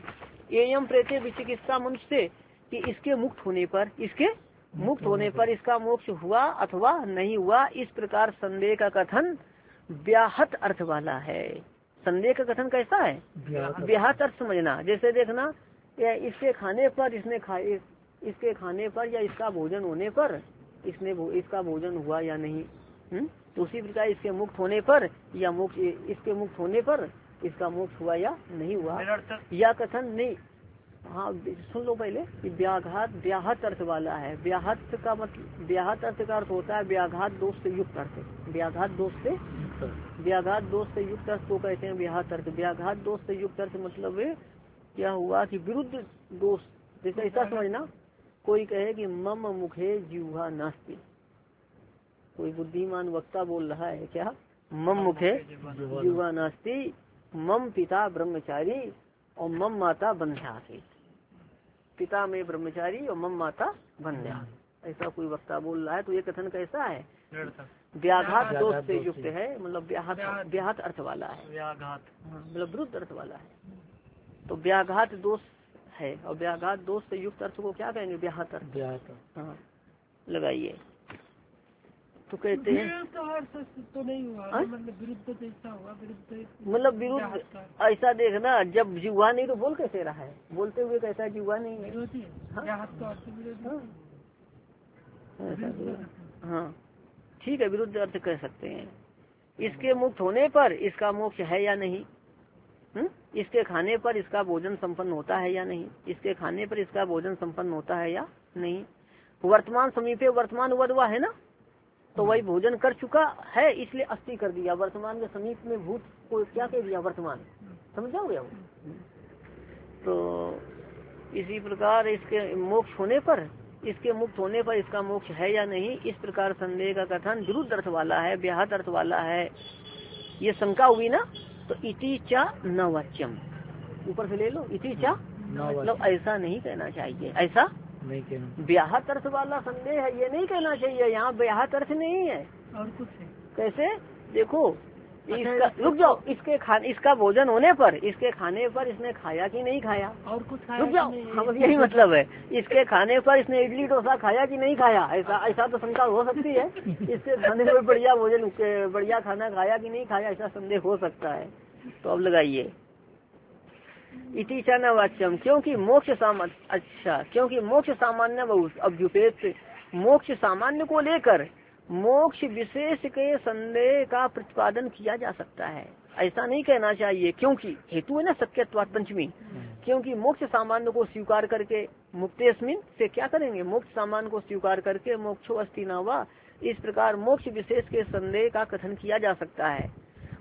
एयम प्रेते विचिकित्सा मनुष्य, कि इसके मुक्त होने पर, इसके मुक्त होने पर इसका मोक्ष हुआ अथवा नहीं हुआ, इस प्रकार संदेह का कथन व्याहत अर्थ वाला है। संदेह का कथन कैसा है, व्याहत अर्थ समझना। जैसे देखना या इसके खाने पर इसने खा इसके खाने पर या इसका भोजन होने पर इसने इसका भोजन हुआ या नहीं, हुँ? तो उसी प्रकार इसके मुक्त होने पर या मोक्ष, इसके मुक्त होने पर इसका मोक्ष हुआ या नहीं हुआ, या कथन नहीं। हाँ सुन लो पहले, व्याघात व्याहत अर्थ वाला है। व्याहत का मतलब, व्याहत अर्थ का अर्थ होता है व्याघात दोष से युक्त अर्थ, व्याघात दोष से व्याघात दोष से युक्त अर्थ को कहते हैं व्याहत अर्थ। व्याघात दोष से युक्त अर्थ मतलब क्या हुआ कि विरुद्ध दोष, जैसे ऐसा समझना, कोई कहे कि मम मुखे जिह्वा नास्ति, कोई बुद्धिमान वक्ता बोल रहा है क्या, मम मुखे जिह्वा नास्ति, मम पिता ब्रह्मचारी और मम माता बंध्या, पिता में ब्रह्मचारी और मम माता बंध्या, ऐसा कोई वक्ता बोल रहा है। तो ये कथन कैसा है, व्याघात दोष से युक्त है, मतलब व्याहत व्याहत अर्थ वाला है, व्याघात मतलब विरुद्ध अर्थ वाला है। तो व्याघात दोष है, और व्याघात दोष से युक्त अर्थ को क्या कहेंगे, व्याहत अर्थ। हाँ लगाइए। तो कहते हैं तो नहीं हुआ, मतलब विरुद्ध जैसा हुआ, विरुद्ध मतलब विरुद्ध ऐसा देखना, जब जुआ नहीं तो बोल कैसे रहा है, बोलते हुए कैसा जुआ नहीं है, हाँ ठीक है, विरुद्ध अर्थ कह सकते हैं। इसके मुक्त होने पर इसका मोक्ष है या नहीं, हुँ? इसके खाने पर इसका भोजन संपन्न होता है या नहीं, इसके खाने पर इसका भोजन संपन्न होता है या नहीं। वर्तमान समीपे वर्तमान वधवा है ना, तो वही भोजन कर चुका है इसलिए अस्थि कर दिया, वर्तमान के समीप में भूत को क्या कह दिया, वर्तमान, समझ जाओगे वो। तो इसी प्रकार इसके मोक्ष होने पर, इसके मुक्त होने पर इसका मोक्ष है या नहीं, इस प्रकार संदेह का कथन विरुद्ध अर्थ वाला है, व्याहत अर्थ वाला है। ये शंका हुई ना, तो इति चा न वाच्यम, ऊपर से ले लो, इति चा मतलब ऐसा नहीं कहना चाहिए, ऐसा नहीं कहना, व्याहत अर्थ वाला संदेह है, ये नहीं कहना चाहिए। यहाँ व्याहत अर्थ नहीं है, और कुछ है। कैसे देखो, इसका रुक जाओ, इसके खाने इसका भोजन होने पर, इसके खाने पर इसने खाया कि नहीं खाया, और कुछ खाया, रुक जाओ, हम यही मतलब है, इसके खाने पर इसने इडली डोसा खाया कि नहीं खाया, ऐसा ऐसा तो शंका हो सकती है। इसके खाने पर बढ़िया भोजन बढ़िया खाना खाया कि नहीं खाया, ऐसा संदेह हो सकता है। तो अब लगाइए इति च न वाच्यम, क्योंकि मोक्ष सामान्य, अच्छा क्योंकि मोक्ष सामान्य बहुत अभ्युपेत, मोक्ष सामान्य को लेकर मोक्ष विशेष के संदेह का प्रतिपादन किया जा सकता है, ऐसा नहीं कहना चाहिए। क्योंकि हेतु है ना सत्यत्वात् पंचमी, क्योंकि मोक्ष सामान्य को स्वीकार करके मुक्तेस्मिन से क्या करेंगे, मोक्ष सामान्य को स्वीकार करके मोक्षो अस्ति न वा, इस प्रकार मोक्ष विशेष के संदेह का कथन किया जा सकता है।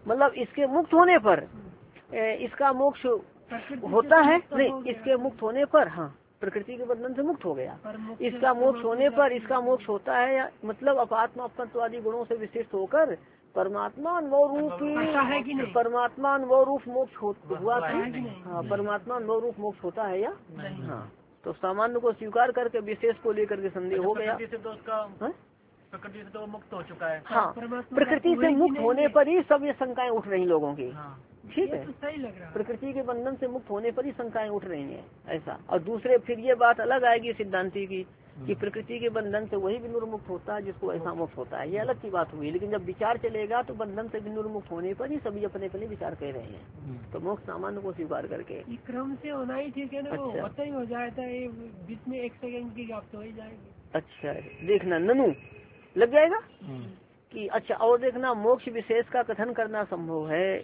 मतलब इसके मुक्त होने पर ए, इसका मोक्ष होता है नहीं, इसके मुक्त होने पर हाँ प्रकृति के बंधन से मुक्त हो गया। इसका मोक्ष होने पर इसका मोक्ष होता है या मतलब अपात्मा अपनत्वादि गुणों से विशिष्ट होकर परमात्मा अनुभव रूप परमात्मा अनुभव रूप मोक्ष हुआ था। हाँ परमात्मा अनुभव रूप मोक्ष होता है या हाँ। तो सामान्य को स्वीकार करके विशेष को लेकर के संदेह हो गया। प्रकृति से तो मुक्त हो चुका है। हाँ प्रकृति से मुक्त होने पर ही सब ये शंकाएं उठ रही लोगों की। ठीक है, सही लग रहा है। प्रकृति के बंधन से मुक्त होने पर ही शंकाएं उठ रही हैं ऐसा। और दूसरे फिर ये बात अलग आएगी सिद्धांति की कि प्रकृति के बंधन से वही विनुर्मुक्त होता है जिसको ऐसा मुक्त होता है, ये अलग की बात हुई। लेकिन जब विचार चलेगा तो बंधन से विनुर्मुक्त होने पर ही सभी अपने अपने विचार कह रहे हैं। तो मोक्ष सामान्य को स्वीकार करके क्रम से होना ही ठीक है ना। अच्छा। वो होता ही हो जाता है, बीच में एक सेकंड की गैप तो हो ही जाएगी। अच्छा देखना ननु लग जाएगा कि अच्छा। और देखना मोक्ष विशेष का कथन करना संभव है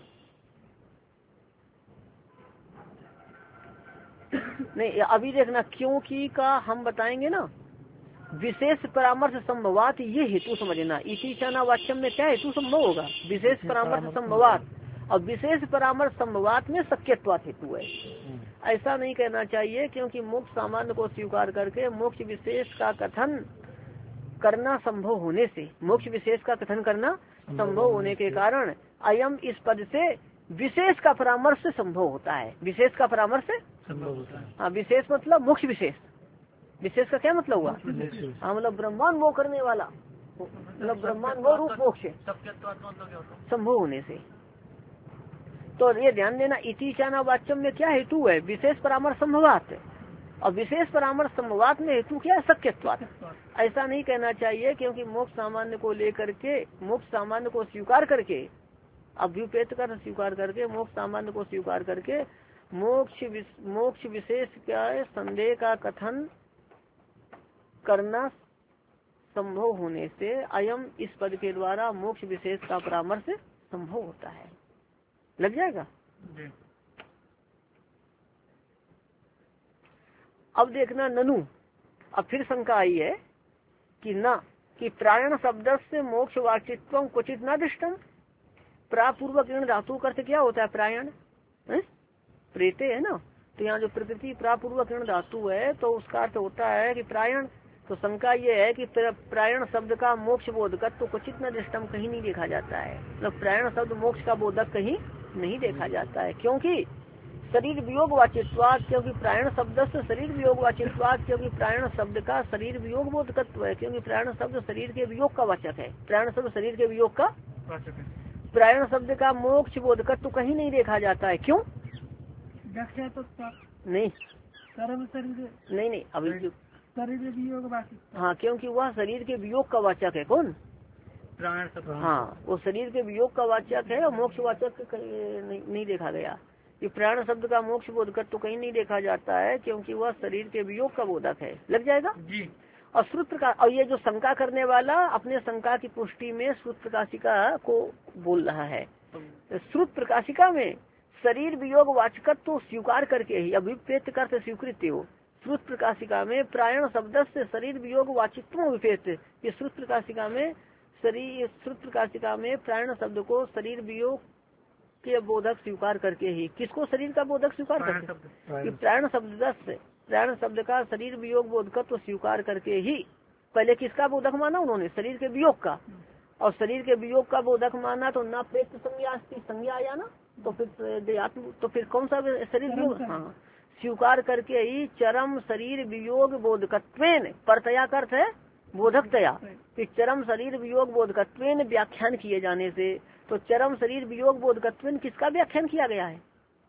नहीं। अभी देखना क्योंकि का हम बताएंगे ना। विशेष परामर्श संभवात ये हेतु समझना। इसी चाना वाच्यम में क्या हेतु संभव होगा? विशेष परामर्श संभवात। और विशेष परामर्श संभवात में शक्यत्वात हेतु है। ऐसा नहीं कहना चाहिए क्योंकि मोक्ष सामान्य को स्वीकार करके मोक्ष विशेष का कथन करना संभव होने से मोक्ष विशेष का कथन करना संभव होने के कारण अयम इस पद से विशेष का परामर्श से संभव होता है। विशेष का परामर्श संभव होता है। हाँ विशेष मतलब मोक्ष विशेष। विशेष का क्या मतलब हुआ? हाँ मतलब ब्रह्मांड वो करने वाला, मतलब ब्रह्मांड वो रूप मोक्ष संभव होने से। तो ये ध्यान देना इति चाना वाच्यम में क्या हेतु है? विशेष परामर्श संभवात। और विशेष परामर्श संभवात में हेतु क्या है? शक्यत्वात्। ऐसा नहीं कहना चाहिए क्योंकि मोक्ष सामान्य को लेकर के मोक्ष सामान्य को स्वीकार करके अभ्युपेत कर स्वीकार करके मोक्ष सामान्य को स्वीकार करके मोक्ष मोक्ष विशेष का संदेह का कथन करना संभव होने से अयम इस पद के द्वारा मोक्ष विशेष का परामर्श संभव होता है। लग जाएगा। अब देखना ननु अब फिर शंका आई है कि न कि प्रायण शब्द से मोक्ष वाचित्व क्वचित न दृष्टम। प्रापूर्वक ऋण धातु का अर्थ क्या होता है? प्रायण प्रेते है ना। तो यहाँ जो प्रकृति प्रापूर्वक ऋण धातु है तो उसका अर्थ होता है कि प्रायण। तो शंका ये है कि प्रायण शब्द का मोक्ष बोधक तो क्वचित न दृष्टम कहीं नहीं देखा जाता है। मतलब प्रायण शब्द मोक्ष का बोधक कहीं नहीं देखा जाता है क्योंकि शरीर वियोग वाचित्वाद। क्योंकि प्रायण शब्द से शरीर वियोग वाचित्वाद। क्योंकि प्रायण शब्द का शरीर वियोग बोधकत्व है। क्योंकि प्रायण शब्द शरीर के वियोग का वाचक है। प्रायण शब्द शरीर के वियोग का वाचक है। प्रायण शब्द का मोक्ष बोधकत्व तो कहीं नहीं देखा जाता है। क्यों? तो नहीं शरीर नहीं नहीं अभी शरीर वियोग वाचक। हाँ क्योंकि वह शरीर के वियोग का वाचक है। कौन? प्राण शब्द। हाँ वो शरीर के वियोग का वाचक है और मोक्ष वाचक नहीं, नहीं देखा गया। कि प्राण शब्द का मोक्ष बोधक तो कहीं नहीं देखा जाता है क्योंकि वह शरीर के वियोग का बोधक है। लग जाएगा जी। और श्रुत प्रकाश और ये जो शंका करने वाला अपने शंका की पुष्टि में श्रुत प्रकाशिका को बोल रहा है। श्रुत प्रकाशिका में शरीर वियोग वाचकत्व तो स्वीकार करके ही अभिप्रेत करते स्वीकृत हो। श्रुत प्रकाशिका में प्रायण शब्द से शरीर वियोग वाचित्व विपेत। ये श्रुत प्रकाशिका में शरीर श्रुत प्रकाशिका में प्रायण शब्द को शरीर वियोग के बोधक स्वीकार करके ही किसको शरीर का बोधक स्वीकार करके प्रायण शब्द प्रायण शब्द का शरीर वियोग बोधकत्व तो स्वीकार करके ही पहले किसका बोधक माना उन्होंने? शरीर के वियोग का। और शरीर के वियोग का बोधक माना तो ना प्रेत संज्ञा संज्ञा आया ना। तो फिर देहात्म तो फिर कौन सा शरीर वियोग? हाँ स्वीकार करके ही चरम शरीर वियोग बोधकत्वेन परतया का अर्थ है बोधकतया। फिर चरम शरीर वियोग बोधकत्वेन व्याख्यान किए जाने से तो चरम शरीर वियोग बोधकत्वेन किसका व्याख्यान किया गया है?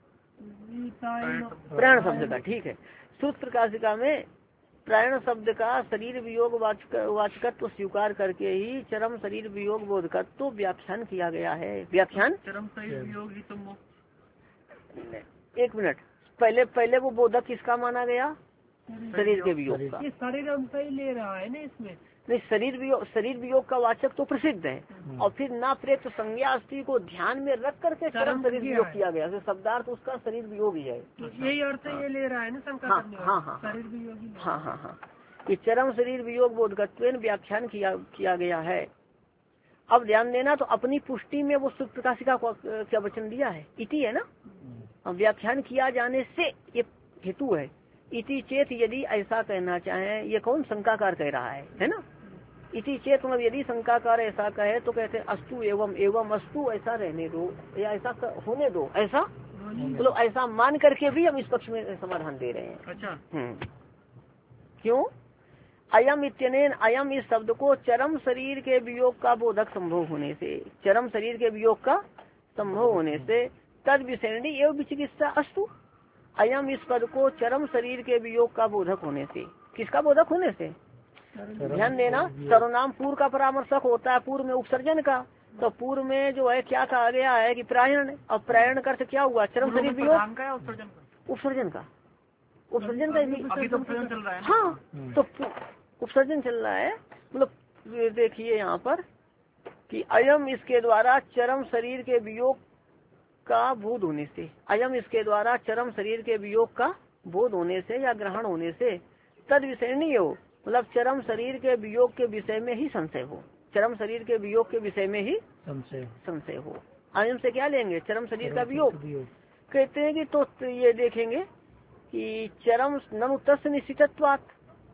प्राण शब्द का। ठीक है। श्रुत प्रकाशिका में प्राण शब्द का शरीर वियोग वाचकत्व स्वीकार करके ही चरम शरीर वियोग बोधकत्व व्याख्यान किया गया है। व्याख्यान चरम शरीर वियोग ही तो एक मिनट पहले पहले वो बोधक किसका माना गया? शरीर के वियोग का। शरीर अंश ही ले रहा है ना इसमें। नहीं शरीर वियोग शरीर वियोग का वाचक तो प्रसिद्ध है और फिर ना प्रेत संज्ञा अस्थि को ध्यान में रख करके चरम शरीर वियोग किया गया। तो शब्दार्थ उसका शरीर वियोग ही है। यही अर्थ ये ले रहा है ना शंका करने वाला। हाँ हाँ शरीर वियोग। हाँ हाँ हाँ ये चरम शरीर वियोग बोधकत्वेन व्याख्यान किया किया गया है। अब ध्यान देना, तो अपनी पुष्टि में वो सूत्र प्रकाशिका को क्या वचन दिया है, इति है ना। अब व्याख्यान किया जाने से ये हेतु है, इति चेत यदि ऐसा कहना चाहे, ये कौन शंकाकार कह रहा है, है ना। इति चेत मतलब यदि शंकाकार ऐसा कहे तो कहते हैं अस्तु एवं एवं अस्तु, ऐसा रहने दो या ऐसा होने दो, ऐसा मतलब ऐसा मान करके भी हम इस पक्ष में समाधान दे रहे हैं। अच्छा। हम्म क्यों, अयम इत्यनेन, अयम इस शब्द को चरम शरीर के वियोग का बोधक संभव होने से, चरम शरीर के वियोग का संभव होने से तद विषयणी एवं विचिकित्सा अस्तु, अयम इस पद को चरम शरीर के वियोग का बोधक होने से, किसका बोधक होने से, ध्यान देना, सर्वनाम पूर्व का परामर्शक होता है, पूर्व में उपसर्जन का, तो पूर्व में जो है क्या कहा गया है कि प्रायण, अब प्रायण का अर्थ क्या हुआ, चरम शरीर वियोग, उपसर्जन का, उपसर्जन का अभी तो उपसर्जन चल रहा है। हाँ, तो उपसर्जन चल रहा है, मतलब देखिए यहाँ पर कि अयम इसके द्वारा चरम शरीर के वियोग का बोध होने से, अयम इसके द्वारा चरम शरीर के वियोग का बोध होने से या ग्रहण होने से तद विषय नहीं हो, मतलब चरम शरीर के वियोग के विषय में ही संशय हो, चरम शरीर के वियोग के विषय में ही संशय संशय हो। अयम से क्या लेंगे, चरम शरीर का वियोग। कहते हैं कि तो ये देखेंगे कि चरम ननु तस्य निश्चितत्वात्,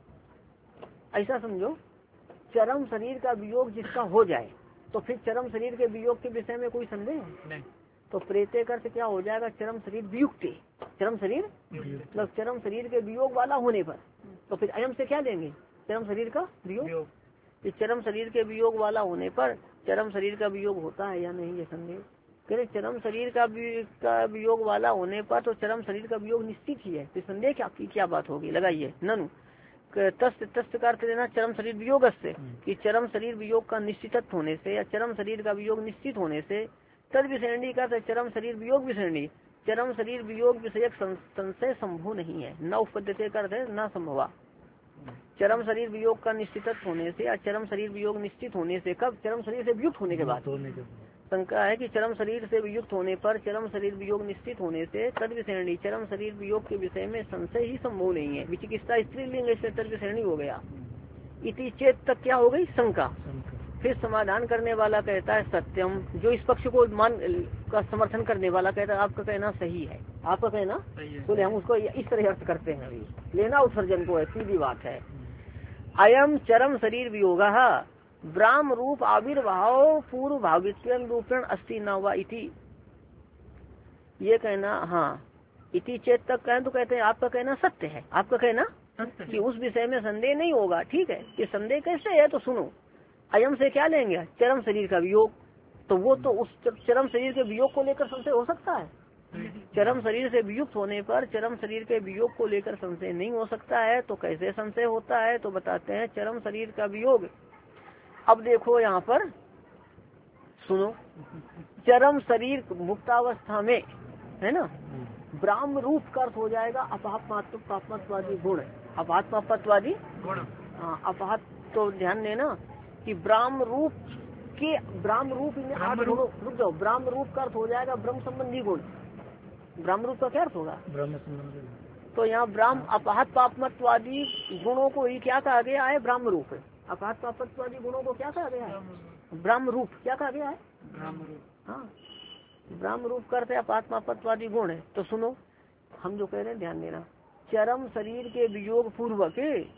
ऐसा समझो चरम शरीर का वियोग जिसका हो जाए तो फिर चरम शरीर के वियोग के विषय में कोई संदेह नहीं, तो प्रेते कर से क्या हो जाएगा, चरम शरीर वियुक्त, चरम शरीर मतलब चरम शरीर के वियोग वाला होने पर, तो फिर अयम से क्या लेंगे, चरम शरीर का वियोग। इस चरम शरीर के वियोग वाला होने पर चरम शरीर का वियोग होता है या नहीं, ये संदेह। कहते चरम शरीर का का वियोग वाला होने पर तो चरम शरीर का वियोग निश्चित ही है, तो संदेह क्या की क्या बात होगी, लगाइए ननु तस्त तस्त का अर्थ देना चरम शरीर वियोग से, कि चरम शरीर वियोग का निश्चितत्व होने से या चरम शरीर का वियोग निश्चित होने से, तद विषयणी का चरम शरीर वियोग विषयणी, चरम शरीर वियोग विषयक संशय संभव नहीं है, न उपपद्यते करते न संभवा। चरम शरीर वियोग का निश्चितत्व होने से या चरम शरीर वियोग निश्चित होने से, कब, चरम शरीर से वियुक्त होने के बाद। शंका है कि चरम शरीर से वियुक्त होने पर चरम शरीर वियोग निश्चित होने से तद विषयणी, चरम शरीर वियोग के विषय में संशय ही संभव नहीं है। विचिकित्सा स्त्रीलिंग से तद विषयणी हो गया। इति चेत तक क्या हो गई, शंका। फिर समाधान करने वाला कहता है सत्यम, जो इस पक्ष को मान का समर्थन करने वाला कहता है आपका कहना सही है, आपका कहना तो हम उसको इस तरह अर्थ करते हैं, अभी लेना उत्सर्जन को है, सीधी बात है। अयम चरम शरीर वियोग ब्राह्म रूप आविर्भाव पूर्व भावित्व रूपेण अस्ति न वा इति, ये कहना, हाँ इति चेत तक कहें तो कहते हैं आपका कहना सत्य है, आपका कहना कि उस विषय में संदेह नहीं होगा। ठीक है, ये संदेह कैसे है, तो सुनो, अयम से क्या लेंगे, चरम शरीर का वियोग, तो वो तो उस चरम शरीर के वियोग को लेकर संशय हो सकता है, चरम शरीर से वियुक्त होने पर चरम शरीर के वियोग को लेकर संशय नहीं हो सकता है, तो कैसे संशय होता है, तो बताते हैं चरम शरीर का वियोग। अब देखो यहाँ पर सुनो, चरम शरीर मुक्तावस्था में है ना, ब्राह्म रूप का अर्थ हो जाएगा अपात्मत्वादी गुण, अपात्मत्वादी गुण, हाँ अपात, तो ध्यान देना कि ब्राह्म रूप के, ब्राह्म रूप में आठ गुणों, रुक जाओ, ब्राह्म रूप का अर्थ हो जाएगा ब्रह्म संबंधी गुण। ब्राह्म रूप का क्या अर्थ होगा, ब्रह्म संबंधी, तो यहाँ ब्राह्म अपहत पापमत्वादी गुणों को ही क्या कहा गया है, ब्राह्म रूप। अपहत पापमत्वादी गुणों को क्या कहा गया है, ब्राह्म रूप। क्या कहा गया है, ब्रह्म रूप, हाँ ब्राह्म रूप करते अपहत पापमत्वादी गुण है। तो सुनो, हम जो कह रहे हैं ध्यान देना, चरम शरीर के वियोग पूर्वक,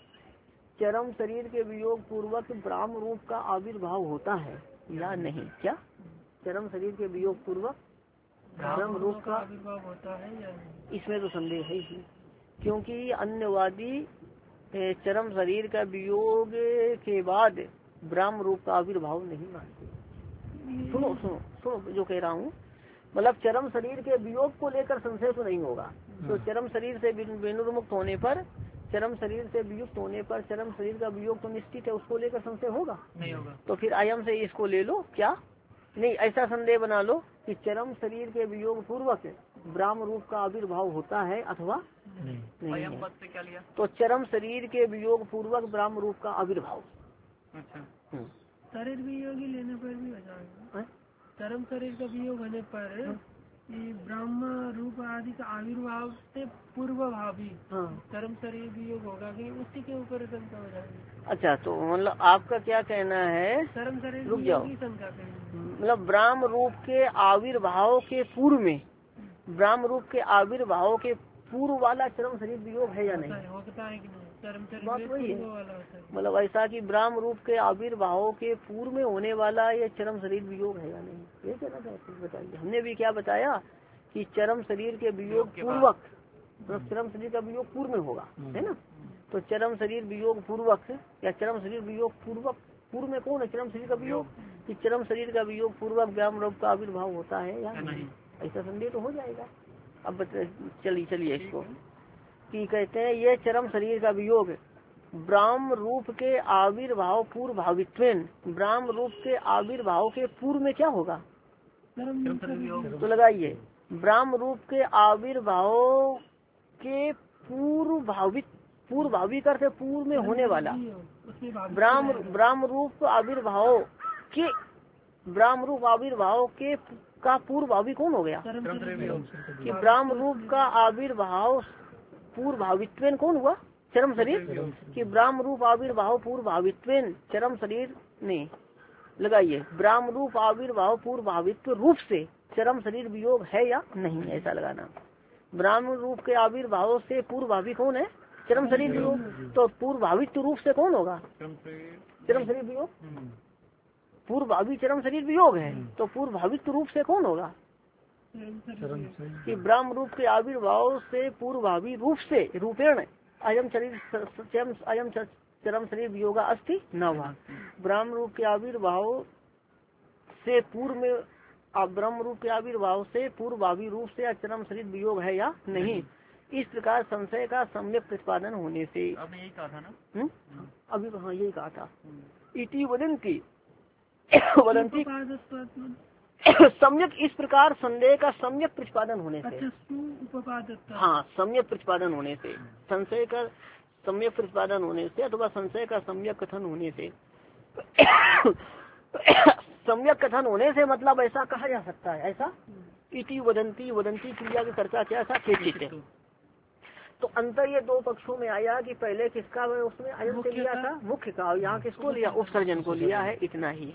चरम शरीर के वियोग पूर्वक ब्राह्म रूप का आविर्भाव होता है या नहीं, क्या चरम शरीर के वियोग पूर्वक ब्रह्म रूप का आविर्भाव होता है या नहीं, इसमें तो संदेह है ही, क्योंकि अन्यवादी चरम शरीर का वियोग के बाद ब्रह्म रूप का आविर्भाव नहीं मानते। सुनो सुनो सुनो जो कह रहा हूँ, मतलब चरम शरीर के वियोग को लेकर संशय तो नहीं होगा, तो चरम शरीर से विनुर्मुक्त होने पर, चरम शरीर से वियुक्त होने पर चरम शरीर का वियोग तो निश्चित है, उसको लेकर संशय होगा नहीं होगा। तो फिर अयम से इसको ले लो, क्या नहीं, ऐसा संदेह बना लो कि चरम शरीर के वियोग पूर्वक ब्राह्म रूप का आविर्भाव होता है अथवा नहीं, नहीं है। से क्या लिया? तो चरम शरीर के वियोग पूर्वक ब्राह्म रूप का आविर्भाव। अच्छा, शरीर वियोग लेने पर भी हो जाएगा, चरम शरीर का वियोग होने पर ब्रह्म रूप आदि का आविर्भाव से पूर्व भावी हाँ चरम शरीर वियोग होगा कि उसी के ऊपर शंका हो जाएगी। अच्छा, तो मतलब आपका क्या कहना है, चरम शरीर रुक जाओ, की शंका करेंगे। मतलब ब्रह्म रूप के आविर्भाव के पूर्व में, ब्रह्म रूप के आविर्भाव के पूर्व वाला चरम शरीर वियोग है या नहीं? होता है कि नहीं? चरम बात शरीर वही है, पूर्व वाला होता है। मतलब ऐसा कि ब्रह्म रूप के आविर्भाव के पूर्व में होने वाला ये चरम शरीर वियोग है या नहीं, ये कहना चाहते हैं, बताइए। हमने भी क्या बताया कि चरम शरीर के वियोग पूर्वक, मतलब चरम शरीर का वियोग पूर्व में होगा, है ना। तो चरम शरीर वियोग पूर्वक या चरम शरीर वियोग पूर्वक, पूर्व में कौन है चरम शरीर का वियोग, कि चरम शरीर का वियोग पूर्वक ब्रह्म रूप का आविर्भाव होता है या नहीं, ऐसा संदेह तो हो जाएगा। अब चलिए चलिए इसको कि कहते हैं ये चरम शरीर का वियोग ब्रह्म रूप के आविर्भाव पूर्व भावित्वेन, ब्रह्म रूप के आविर्भाव के पूर्व में क्या होगा, तो लगाइए ब्रह्म रूप के आविर्भाव के पूर्व भावित, पूर्व भावी करते पूर्व में होने वाला ब्रह्म ब्रह्म रूप आविर्भाव के, ब्रह्म रूप आविर्भाव के का पूर्व भावी कौन हो गया, कि ब्रह्म रूप का आविर्भाव पूर्व भावित्वेन कौन हुआ, चरम शरीर, कि ब्रह्म रूप आविर्भाव पूर्व भावित्वेन चरम शरीर ने, लगाइए ब्रह्म रूप आविर्भाव पूर्व भावित्व रूप से चरम शरीर वियोग है या नहीं, ऐसा लगाना। ब्रह्म रूप के आविर्भाव से पूर्व भावी कौन है, चरम शरीर वियोग, तो पूर्व भावित्व रूप से कौन होगा, चरम शरीर वियोग, पूर्व भावी चरम शरीर वियोग है, तो पूर्व भावित्व रूप से कौन होगा, कि ब्रह्म रूप के आविर्भाव से पूर्व भावी रूप से रूपेण अयम शरीर अयम चरम शरीर वियोगा अस्ति न हुआ, ब्रह्म रूप के आविर्भाव से पूर्व में, ब्रह्म रूप के आविर्भाव से पूर्व भावी रूप से चरम शरीर वियोग है या नहीं, इस प्रकार संशय का सम्यक प्रतिपादन होने से, अब यही कहा था ना, हुँ? अभी हाँ यही कहा था, इति वदंती वदंती सम्यक, इस प्रकार संदेह का सम्यक प्रतिपादन होने से, हाँ सम्यक प्रतिपादन होने से, संशय का सम्यक प्रतिपादन होने से अथवा संशय का सम्यक कथन होने से सम्यक कथन होने से मतलब ऐसा कहा जा सकता है, ऐसा इति वदंती, वदंती क्रिया की कर्ता क्या ऐसा चित्त। तो अंतर ये दो पक्षों में आया कि पहले किसका उसमें अयम से लिया था, मुख्य का, और यहाँ किसको लिया, उपसर्जन को लिया है, इतना ही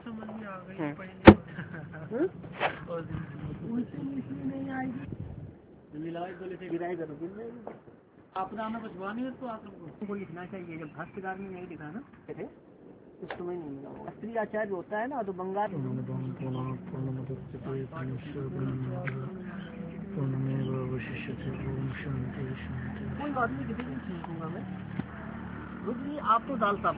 अपना में बचवानी है तो आप को लिखना चाहिए। जब भाष्यकार में नहीं लिखा ना उस समय नहीं मिला, स्त्री आचार्य होता है ना, तो बंगाल कोई बात नहीं, किसी भी ठीक होगा मैं, आप तो डालता